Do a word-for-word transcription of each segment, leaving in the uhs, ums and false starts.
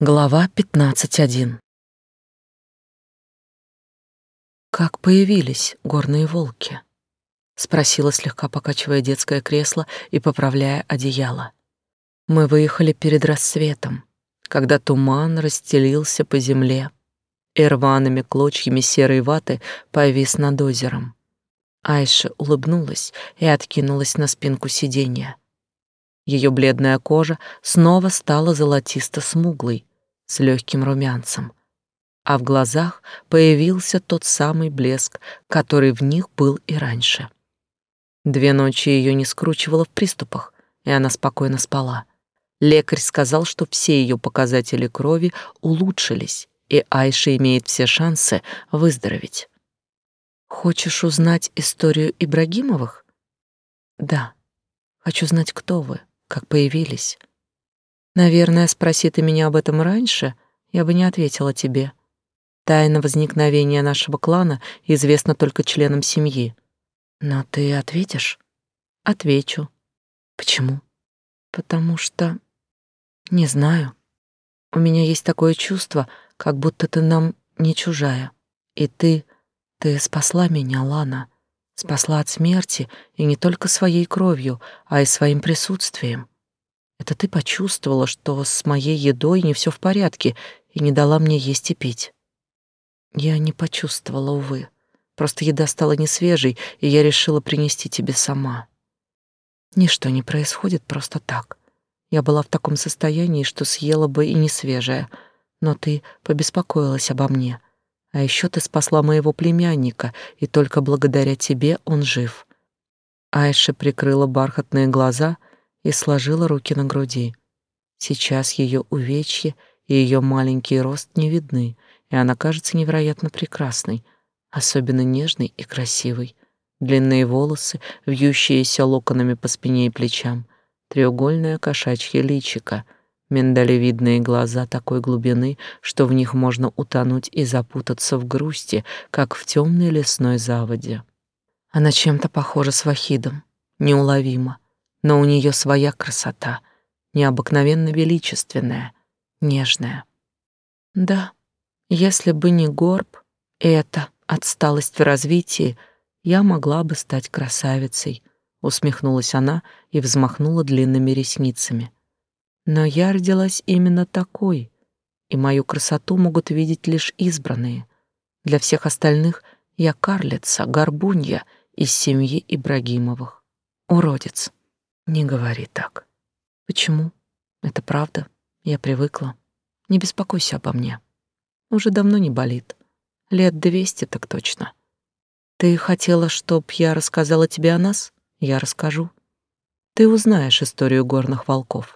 Глава пятнадцать один. «Как появились горные волки?» — спросила, слегка покачивая детское кресло и поправляя одеяло. «Мы выехали перед рассветом, когда туман расстелился по земле и рваными клочьями серой ваты повис над озером». Айша улыбнулась и откинулась на спинку сиденья. Ее бледная кожа снова стала золотисто-смуглой, с легким румянцем, а в глазах появился тот самый блеск, который в них был и раньше. Две ночи ее не скручивало в приступах, и она спокойно спала. Лекарь сказал, что все ее показатели крови улучшились, и Айша имеет все шансы выздороветь. «Хочешь узнать историю Ибрагимовых?» «Да. Хочу знать, кто вы, как появились». Наверное, спроси ты меня об этом раньше, я бы не ответила тебе. Тайна возникновения нашего клана известна только членам семьи. Но ты ответишь? Отвечу. Почему? Потому что... Не знаю. У меня есть такое чувство, как будто ты нам не чужая. И ты... Ты спасла меня, Лана. Спасла от смерти, и не только своей кровью, а и своим присутствием. Это ты почувствовала, что с моей едой не все в порядке, и не дала мне есть и пить. Я не почувствовала, увы. Просто еда стала несвежей, и я решила принести тебе сама. Ничто не происходит просто так. Я была в таком состоянии, что съела бы и несвежее, но ты побеспокоилась обо мне. А еще ты спасла моего племянника, и только благодаря тебе он жив. Айша прикрыла бархатные глаза и сложила руки на груди. Сейчас ее увечье и ее маленький рост не видны, и она кажется невероятно прекрасной, особенно нежной и красивой. Длинные волосы, вьющиеся локонами по спине и плечам, треугольное кошачье личико, миндалевидные глаза такой глубины, что в них можно утонуть и запутаться в грусти, как в темной лесной заводе. Она чем-то похожа с Вахидом, неуловимо. Но у нее своя красота, необыкновенно величественная, нежная. Да, если бы не горб и эта отсталость в развитии, я могла бы стать красавицей, усмехнулась она и взмахнула длинными ресницами. Но я родилась именно такой, и мою красоту могут видеть лишь избранные. Для всех остальных я карлица, горбунья из семьи Ибрагимовых, уродец. Не говори так. Почему? Это правда. Я привыкла. Не беспокойся обо мне. Уже давно не болит. Лет двести так точно. Ты хотела, чтоб я рассказала тебе о нас? Я расскажу. Ты узнаешь историю горных волков.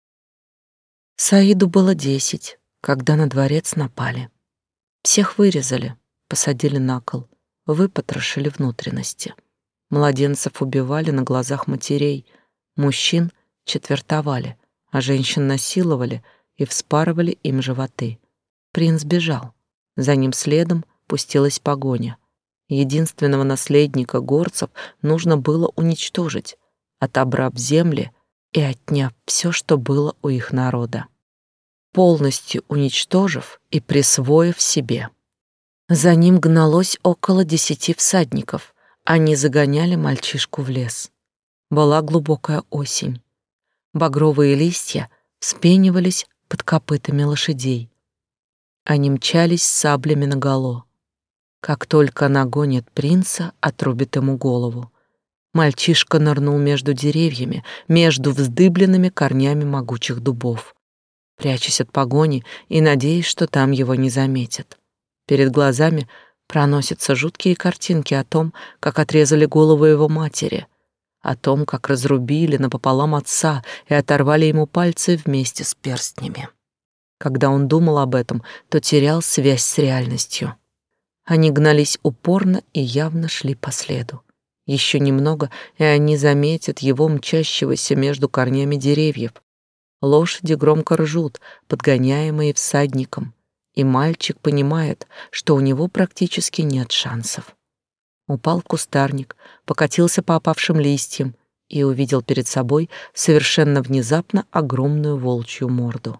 Саиду было десять, когда на дворец напали. Всех вырезали, посадили на кол, выпотрошили внутренности. Младенцев убивали на глазах матерей, мужчин четвертовали, а женщин насиловали и вспарывали им животы. Принц бежал. За ним следом пустилась погоня. Единственного наследника горцев нужно было уничтожить, отобрав земли и отняв все, что было у их народа, полностью уничтожив и присвоив себе. За ним гналось около десяти всадников. Они загоняли мальчишку в лес. Была глубокая осень. Багровые листья вспенивались под копытами лошадей. Они мчались с саблями наголо. Как только нагонит принца, отрубит ему голову. Мальчишка нырнул между деревьями, между вздыбленными корнями могучих дубов, прячась от погони и надеясь, что там его не заметят. Перед глазами проносятся жуткие картинки о том, как отрезали голову его матери, о том, как разрубили напополам отца и оторвали ему пальцы вместе с перстнями. Когда он думал об этом, то терял связь с реальностью. Они гнались упорно и явно шли по следу. Еще немного, и они заметят его, мчащегося между корнями деревьев. Лошади громко ржут, подгоняемые всадником, и мальчик понимает, что у него практически нет шансов. Упал в кустарник, покатился по опавшим листьям и увидел перед собой совершенно внезапно огромную волчью морду.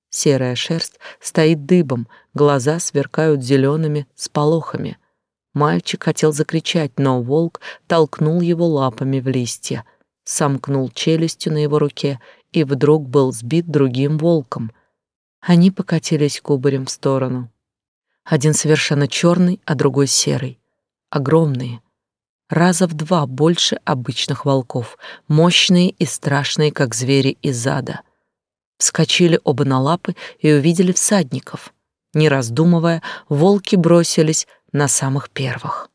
Серая шерсть стоит дыбом, глаза сверкают зелеными сполохами. Мальчик хотел закричать, но волк толкнул его лапами в листья, сомкнул челюстью на его руке и вдруг был сбит другим волком. Они покатились кубарем в сторону. Один совершенно черный, а другой серый. Огромные, раза в два больше обычных волков, мощные и страшные, как звери из ада. Вскочили оба на лапы и увидели всадников. Не раздумывая, волки бросились на самых первых.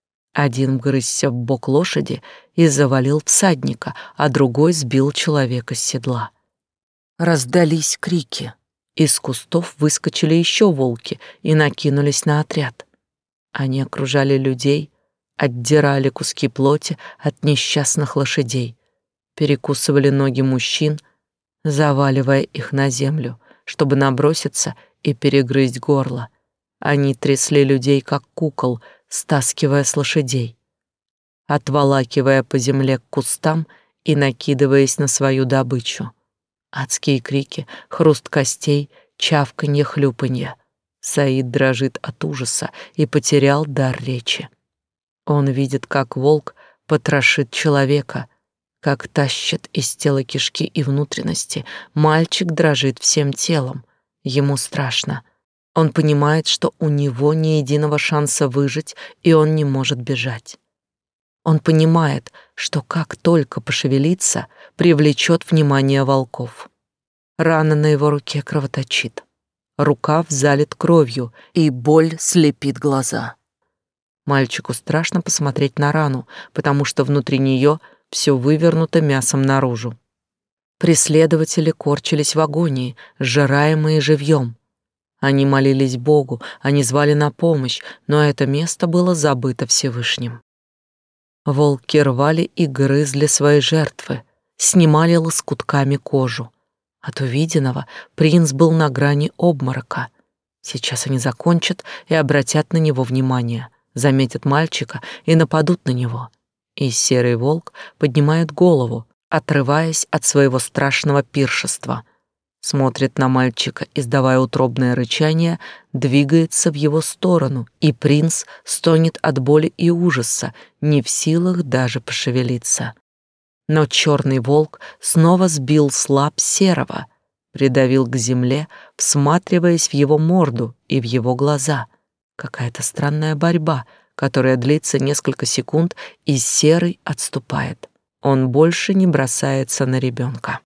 Один вгрызся в бок лошади и завалил всадника, а другой сбил человека с седла. Раздались крики. Из кустов выскочили еще волки и накинулись на отряд. Они окружали людей, отдирали куски плоти от несчастных лошадей, перекусывали ноги мужчин, заваливая их на землю, чтобы наброситься и перегрызть горло. Они трясли людей, как кукол, стаскивая с лошадей, отволакивая по земле к кустам и накидываясь на свою добычу. Адские крики, хруст костей, чавканье, хлюпанье. Саид дрожит от ужаса и потерял дар речи. Он видит, как волк потрошит человека, как тащит из тела кишки и внутренности. Мальчик дрожит всем телом. Ему страшно. Он понимает, что у него ни единого шанса выжить, и он не может бежать. Он понимает, что как только пошевелится, привлечет внимание волков. Рана на его руке кровоточит. Рукав залит кровью, и боль слепит глаза. Мальчику страшно посмотреть на рану, потому что внутри нее все вывернуто мясом наружу. Преследователи корчились в агонии, сжираемые живьем. Они молились Богу, они звали на помощь, но это место было забыто Всевышним. Волки рвали и грызли свои жертвы, снимали лоскутками кожу. От увиденного принц был на грани обморока. Сейчас они закончат и обратят на него внимание, заметят мальчика и нападут на него. И серый волк поднимает голову, отрываясь от своего страшного пиршества, смотрит на мальчика, издавая утробное рычание, двигается в его сторону, и принц стонет от боли и ужаса, не в силах даже пошевелиться. Но черный волк снова сбил с лап серого, придавил к земле, всматриваясь в его морду и в его глаза. Какая-то странная борьба, которая длится несколько секунд, и серый отступает. Он больше не бросается на ребенка.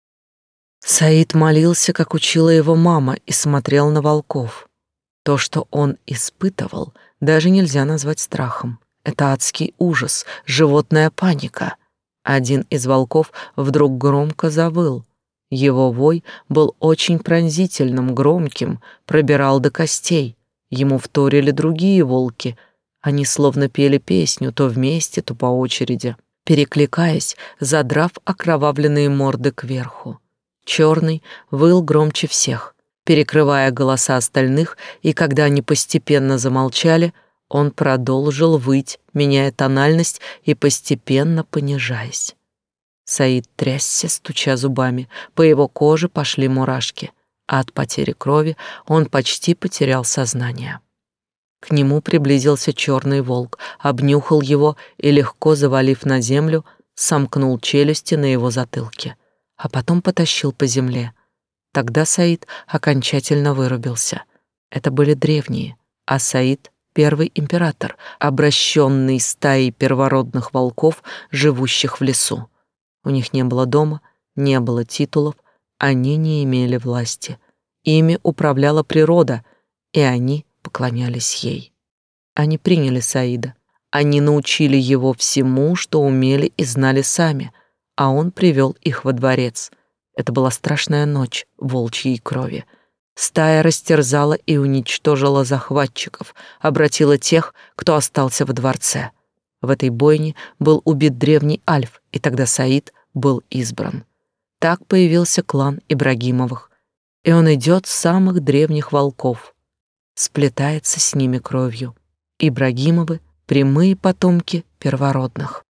Саид молился, как учила его мама, и смотрел на волков. То, что он испытывал, даже нельзя назвать страхом. Это адский ужас, животная паника. Один из волков вдруг громко завыл. Его вой был очень пронзительным, громким, пробирал до костей. Ему вторили другие волки. Они словно пели песню, то вместе, то по очереди, перекликаясь, задрав окровавленные морды кверху. Черный выл громче всех, перекрывая голоса остальных, и когда они постепенно замолчали, он продолжил выть, меняя тональность и постепенно понижаясь. Саид трясся, стуча зубами, по его коже пошли мурашки, а от потери крови он почти потерял сознание. К нему приблизился черный волк, обнюхал его и, легко завалив на землю, сомкнул челюсти на его затылке, а потом потащил по земле. Тогда Саид окончательно вырубился. Это были древние, а Саид — первый император, обращенный стаей первородных волков, живущих в лесу. У них не было дома, не было титулов, они не имели власти. Ими управляла природа, и они поклонялись ей. Они приняли Саида, они научили его всему, что умели и знали сами, а он привел их во дворец. Это была страшная ночь волчьей крови. Стая растерзала и уничтожила захватчиков, обратила тех, кто остался во дворце. В этой бойне был убит древний Альф, и тогда Саид был избран. Так появился клан Ибрагимовых, и он идет с самых древних волков, сплетается с ними кровью. Ибрагимовы — прямые потомки первородных.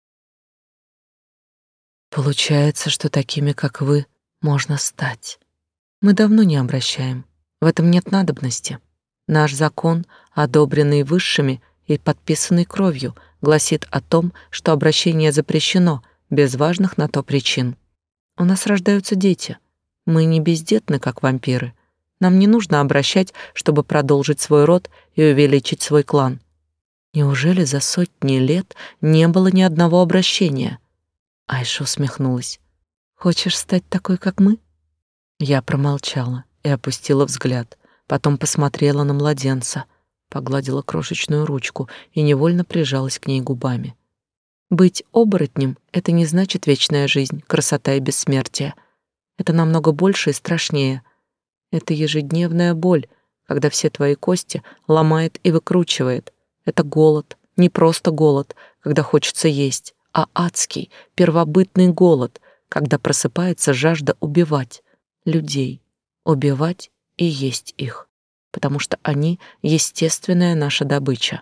Получается, что такими, как вы, можно стать. Мы давно не обращаем В этом нет надобности. Наш закон, одобренный высшими и подписанный кровью, гласит о том, что обращение запрещено без важных на то причин. У нас рождаются дети. Мы не бездетны, как вампиры. Нам не нужно обращать, чтобы продолжить свой род и увеличить свой клан. Неужели за сотни лет не было ни одного обращения? Айша усмехнулась. Хочешь стать такой, как мы? Я промолчала и опустила взгляд, потом посмотрела на младенца, погладила крошечную ручку и невольно прижалась к ней губами. Быть оборотнем — это не значит вечная жизнь, красота и бессмертие. Это намного больше и страшнее. Это ежедневная боль, когда все твои кости ломает и выкручивает. Это голод, не просто голод, когда хочется есть, а адский, первобытный голод, когда просыпается жажда убивать людей, убивать и есть их, потому что они — естественная наша добыча.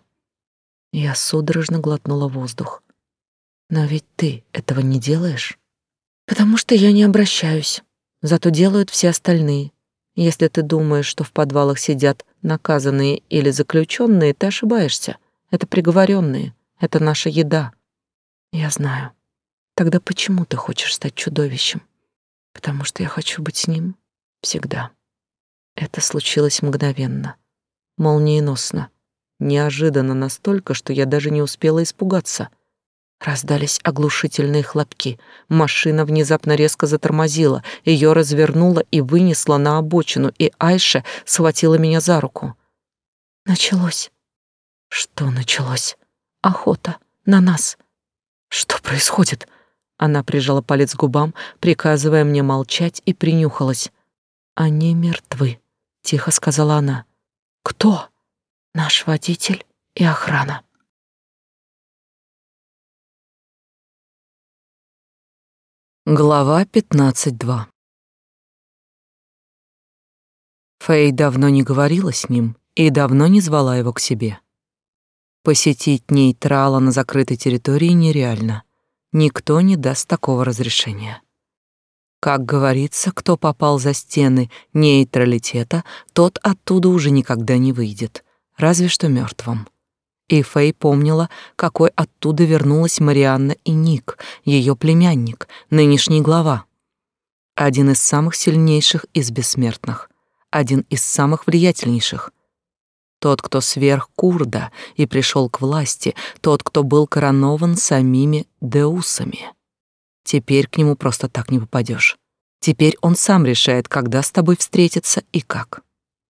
Я судорожно глотнула воздух. Но ведь ты этого не делаешь. Потому что я не обращаюсь. Зато делают все остальные. Если ты думаешь, что в подвалах сидят наказанные или заключенные, ты ошибаешься. Это приговоренные. Это наша еда. Я знаю. Тогда почему ты хочешь стать чудовищем? Потому что я хочу быть с ним всегда. Это случилось мгновенно, молниеносно, неожиданно настолько, что я даже не успела испугаться. Раздались оглушительные хлопки. Машина внезапно резко затормозила, ее развернуло и вынесло на обочину, и Айша схватила меня за руку. Началось. Что началось? Охота на нас. Что происходит? Она прижала палец к губам, приказывая мне молчать, и принюхалась. Они мертвы, тихо сказала она. Кто? Наш водитель и охрана. Глава пятнадцать два. Фэй давно не говорила с ним и давно не звала его к себе. Посетить нейтрала на закрытой территории нереально. Никто не даст такого разрешения. Как говорится, кто попал за стены нейтралитета, тот оттуда уже никогда не выйдет, разве что мертвым. И Фэй помнила, какой оттуда вернулась Марианна и Ник, ее племянник, нынешний глава. Один из самых сильнейших из бессмертных, один из самых влиятельнейших. Тот, кто сверх Курда и пришел к власти, тот, кто был коронован самими деусами. Теперь к нему просто так не попадешь. Теперь он сам решает, когда с тобой встретиться и как.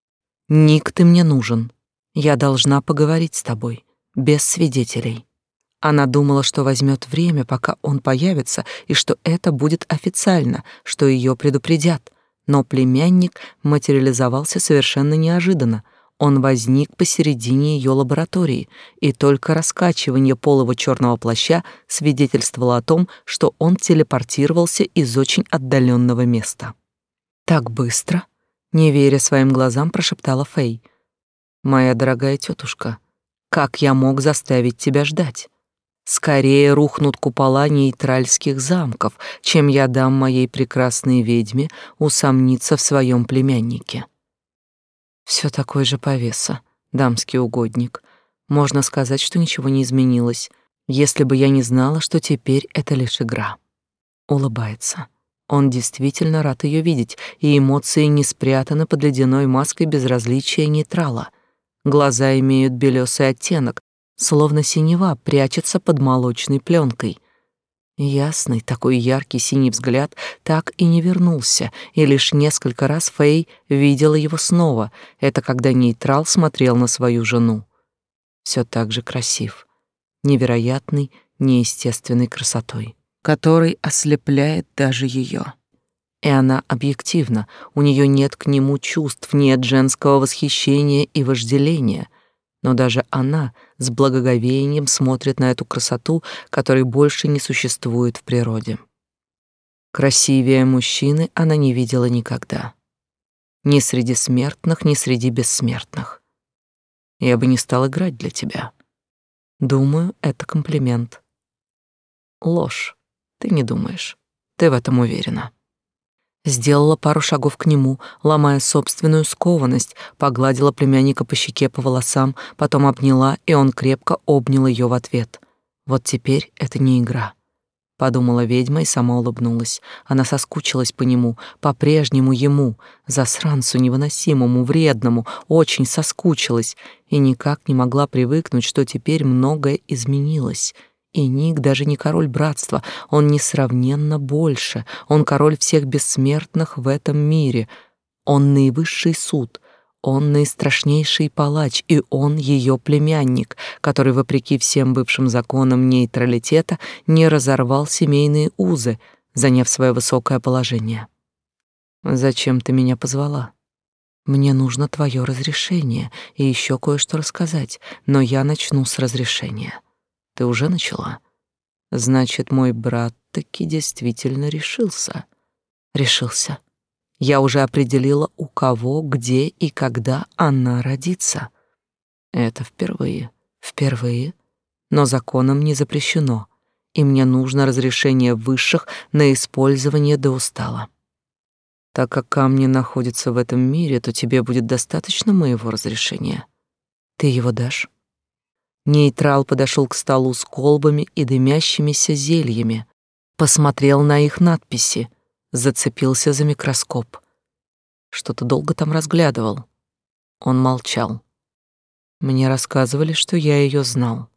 Ник, ты мне нужен. Я должна поговорить с тобой. Без свидетелей. Она думала, что возьмет время, пока он появится, и что это будет официально, что ее предупредят. Но племянник материализовался совершенно неожиданно. Он возник посередине ее лаборатории, и только раскачивание полого черного плаща свидетельствовало о том, что он телепортировался из очень отдаленного места. «Так быстро?» — не веря своим глазам, прошептала Фэй. «Моя дорогая тетушка, как я мог заставить тебя ждать? Скорее рухнут купола нейтральских замков, чем я дам моей прекрасной ведьме усомниться в своем племяннике». Все такой же повеса, дамский угодник. Можно сказать, что ничего не изменилось, если бы я не знала, что теперь это лишь игра. Улыбается. Он действительно рад ее видеть, и эмоции не спрятаны под ледяной маской безразличия нейтрала. Глаза имеют белесый оттенок, словно синева прячется под молочной пленкой. Ясный, такой яркий синий взгляд так и не вернулся, и лишь несколько раз Фэй видела его снова. Это когда нейтрал смотрел на свою жену. Все так же красив, невероятной, неестественной красотой, который ослепляет даже ее. И она объективна, у нее нет к нему чувств, нет женского восхищения и вожделения. Но даже она с благоговением смотрит на эту красоту, которой больше не существует в природе. Красивее мужчины она не видела никогда. Ни среди смертных, ни среди бессмертных. Я бы не стал играть для тебя. Думаю, это комплимент. Ложь. Ты не думаешь. Ты в этом уверена. Сделала пару шагов к нему, ломая собственную скованность, погладила племянника по щеке, по волосам, потом обняла, и он крепко обнял ее в ответ. Вот теперь это не игра, подумала ведьма и сама улыбнулась. Она соскучилась по нему, по-прежнему ему, засранцу невыносимому, вредному, очень соскучилась и никак не могла привыкнуть, что теперь многое изменилось. И Ник даже не король братства, он несравненно больше, он король всех бессмертных в этом мире, он наивысший суд, он наистрашнейший палач, и он ее племянник, который, вопреки всем бывшим законам нейтралитета, не разорвал семейные узы, заняв свое высокое положение. «Зачем ты меня позвала?» «Мне нужно твое разрешение и еще кое-что рассказать, но я начну с разрешения». Ты уже начала? Значит, мой брат таки действительно решился. Решился. Я уже определила, у кого, где и когда она родится. Это впервые. Впервые. Но законом не запрещено, и мне нужно разрешение высших на использование до устала. Так как камни находятся в этом мире, то тебе будет достаточно моего разрешения. Ты его дашь? Нейтрал подошел к столу с колбами и дымящимися зельями, посмотрел на их надписи, зацепился за микроскоп. Что-то долго там разглядывал. Он молчал. Мне рассказывали, что я ее знал.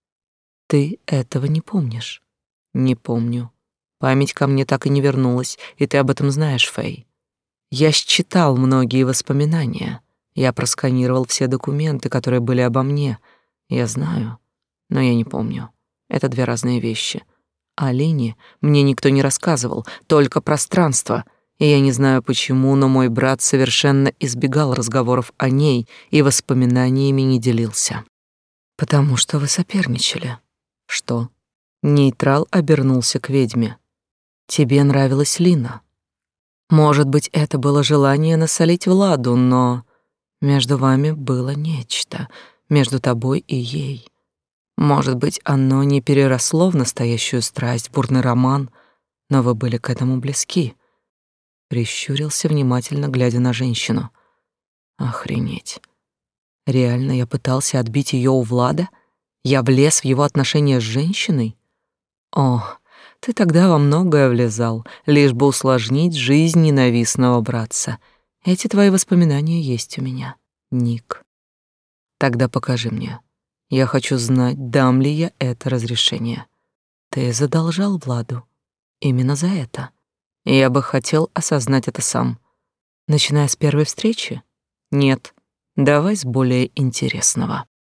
Ты этого не помнишь? Не помню. Память ко мне так и не вернулась, и ты об этом знаешь, Фэй. Я считал многие воспоминания. Я просканировал все документы, которые были обо мне. Я знаю, но я не помню. Это две разные вещи. О Лине мне никто не рассказывал, только пространство. И я не знаю почему, но мой брат совершенно избегал разговоров о ней и воспоминаниями не делился. Потому что вы соперничали. Что? Нейтрал обернулся к ведьме. Тебе нравилась Лина. Может быть, это было желание насолить Владу, но между вами было нечто, между тобой и ей. Может быть, оно не переросло в настоящую страсть, бурный роман, но вы были к этому близки. Прищурился, внимательно глядя на женщину. Охренеть. Реально я пытался отбить ее у Влада? Я влез в его отношения с женщиной? О, ты тогда во многое влезал, лишь бы усложнить жизнь ненавистного братца. Эти твои воспоминания есть у меня, Ник. Тогда покажи мне. Я хочу знать, дам ли я это разрешение. Ты задолжал Владу. Именно за это. Я бы хотел осознать это сам. Начиная с первой встречи? Нет. Давай с более интересного.